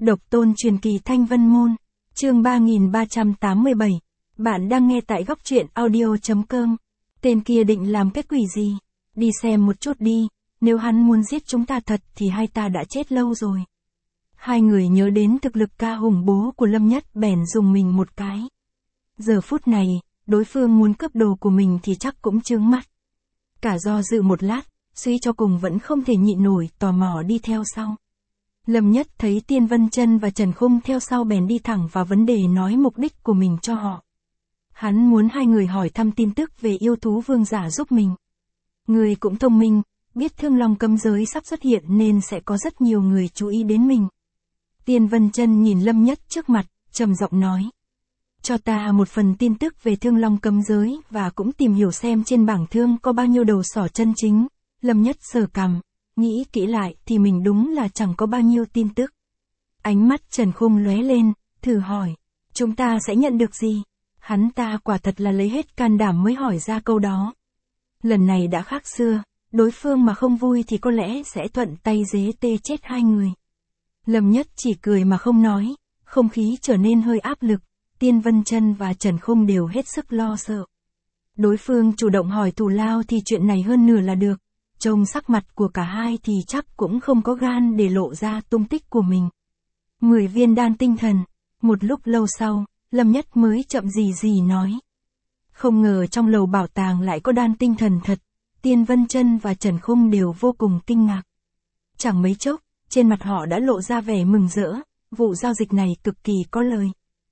Độc tôn truyền kỳ Thanh Vân Môn, chương 3387. Bạn đang nghe tại góc truyện audio.com. Tên kia định làm cái quỷ gì? Đi xem một chút đi, nếu hắn muốn giết chúng ta thật thì hai ta đã chết lâu rồi. Hai người nhớ đến thực lực ca hùng bố của Lâm Nhất bèn dùng mình một cái. Giờ phút này, đối phương muốn cướp đồ của mình thì chắc cũng chướng mắt. Cả do dự một lát, suy cho cùng vẫn không thể nhịn nổi, tò mò đi theo sau. Lâm Nhất thấy Tiên Vân Chân và Trần Khung theo sau bèn đi thẳng vào vấn đề, nói mục đích của mình cho họ. Hắn muốn hai người hỏi thăm tin tức về yêu thú vương giả giúp mình. Người cũng thông minh, biết Thương Long cấm giới sắp xuất hiện nên sẽ có rất nhiều người chú ý đến mình. Tiên Vân Chân nhìn Lâm Nhất trước mặt, trầm giọng nói. Cho ta một phần tin tức về Thương Long cấm giới và cũng tìm hiểu xem trên bảng thương có bao nhiêu đầu sỏ chân chính. Lâm Nhất sờ cằm, nghĩ kỹ lại thì mình đúng là chẳng có bao nhiêu tin tức. Ánh mắt Trần Khung lóe lên, thử hỏi, chúng ta sẽ nhận được gì? Hắn ta quả thật là lấy hết can đảm mới hỏi ra câu đó. Lần này đã khác xưa, đối phương mà không vui thì có lẽ sẽ thuận tay dế tê chết hai người. Lâm Nhất chỉ cười mà không nói, không khí trở nên hơi áp lực, Tiên Vân Chân và Trần Khung đều hết sức lo sợ. Đối phương chủ động hỏi thù lao thì chuyện này hơn nửa là được. Trông sắc mặt của cả hai thì chắc cũng không có gan để lộ ra tung tích của mình. 10 viên đan tinh thần. Một lúc lâu sau, Lâm Nhất mới chậm gì nói. Không ngờ trong lầu bảo tàng lại có đan tinh thần thật. Tiên Vân Chân và Trần Khung đều vô cùng kinh ngạc. Chẳng mấy chốc, trên mặt họ đã lộ ra vẻ mừng rỡ. Vụ giao dịch này cực kỳ có lời.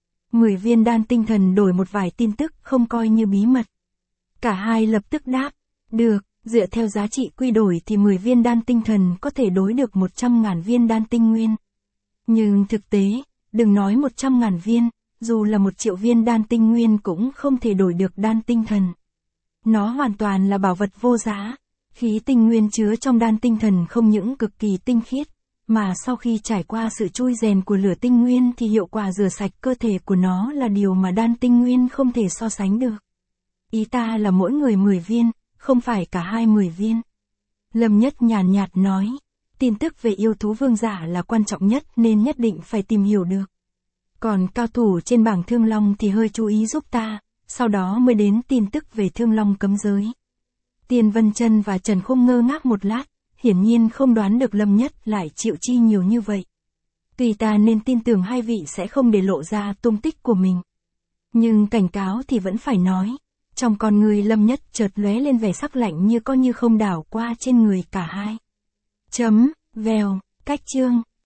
10 viên đan tinh thần đổi một vài tin tức không coi như bí mật. Cả hai lập tức đáp. Được. Dựa theo giá trị quy đổi thì 10 viên đan tinh thần có thể đối được 100.000 viên đan tinh nguyên. Nhưng thực tế, đừng nói 100.000 viên, dù là 1 triệu viên đan tinh nguyên cũng không thể đổi được đan tinh thần. Nó hoàn toàn là bảo vật vô giá. Khí tinh nguyên chứa trong đan tinh thần không những cực kỳ tinh khiết, mà sau khi trải qua sự chui rèn của lửa tinh nguyên thì hiệu quả rửa sạch cơ thể của nó là điều mà đan tinh nguyên không thể so sánh được. Ý ta là mỗi người 10 viên. Không phải cả hai 10 viên. Lâm Nhất nhàn nhạt nói, tin tức về yêu thú vương giả là quan trọng nhất nên nhất định phải tìm hiểu được. Còn cao thủ trên bảng Thương Long thì hơi chú ý giúp ta, sau đó mới đến tin tức về Thương Long cấm giới. Tiên Vân Chân và Trần Khung ngơ ngác một lát, hiển nhiên không đoán được Lâm Nhất lại chịu chi nhiều như vậy. Tuy ta nên tin tưởng hai vị sẽ không để lộ ra tung tích của mình. Nhưng cảnh cáo thì vẫn phải nói. Trong con người Lâm Nhất chợt lóe lên vẻ sắc lạnh như có như không đảo qua trên người cả hai. Vèo, cách chương.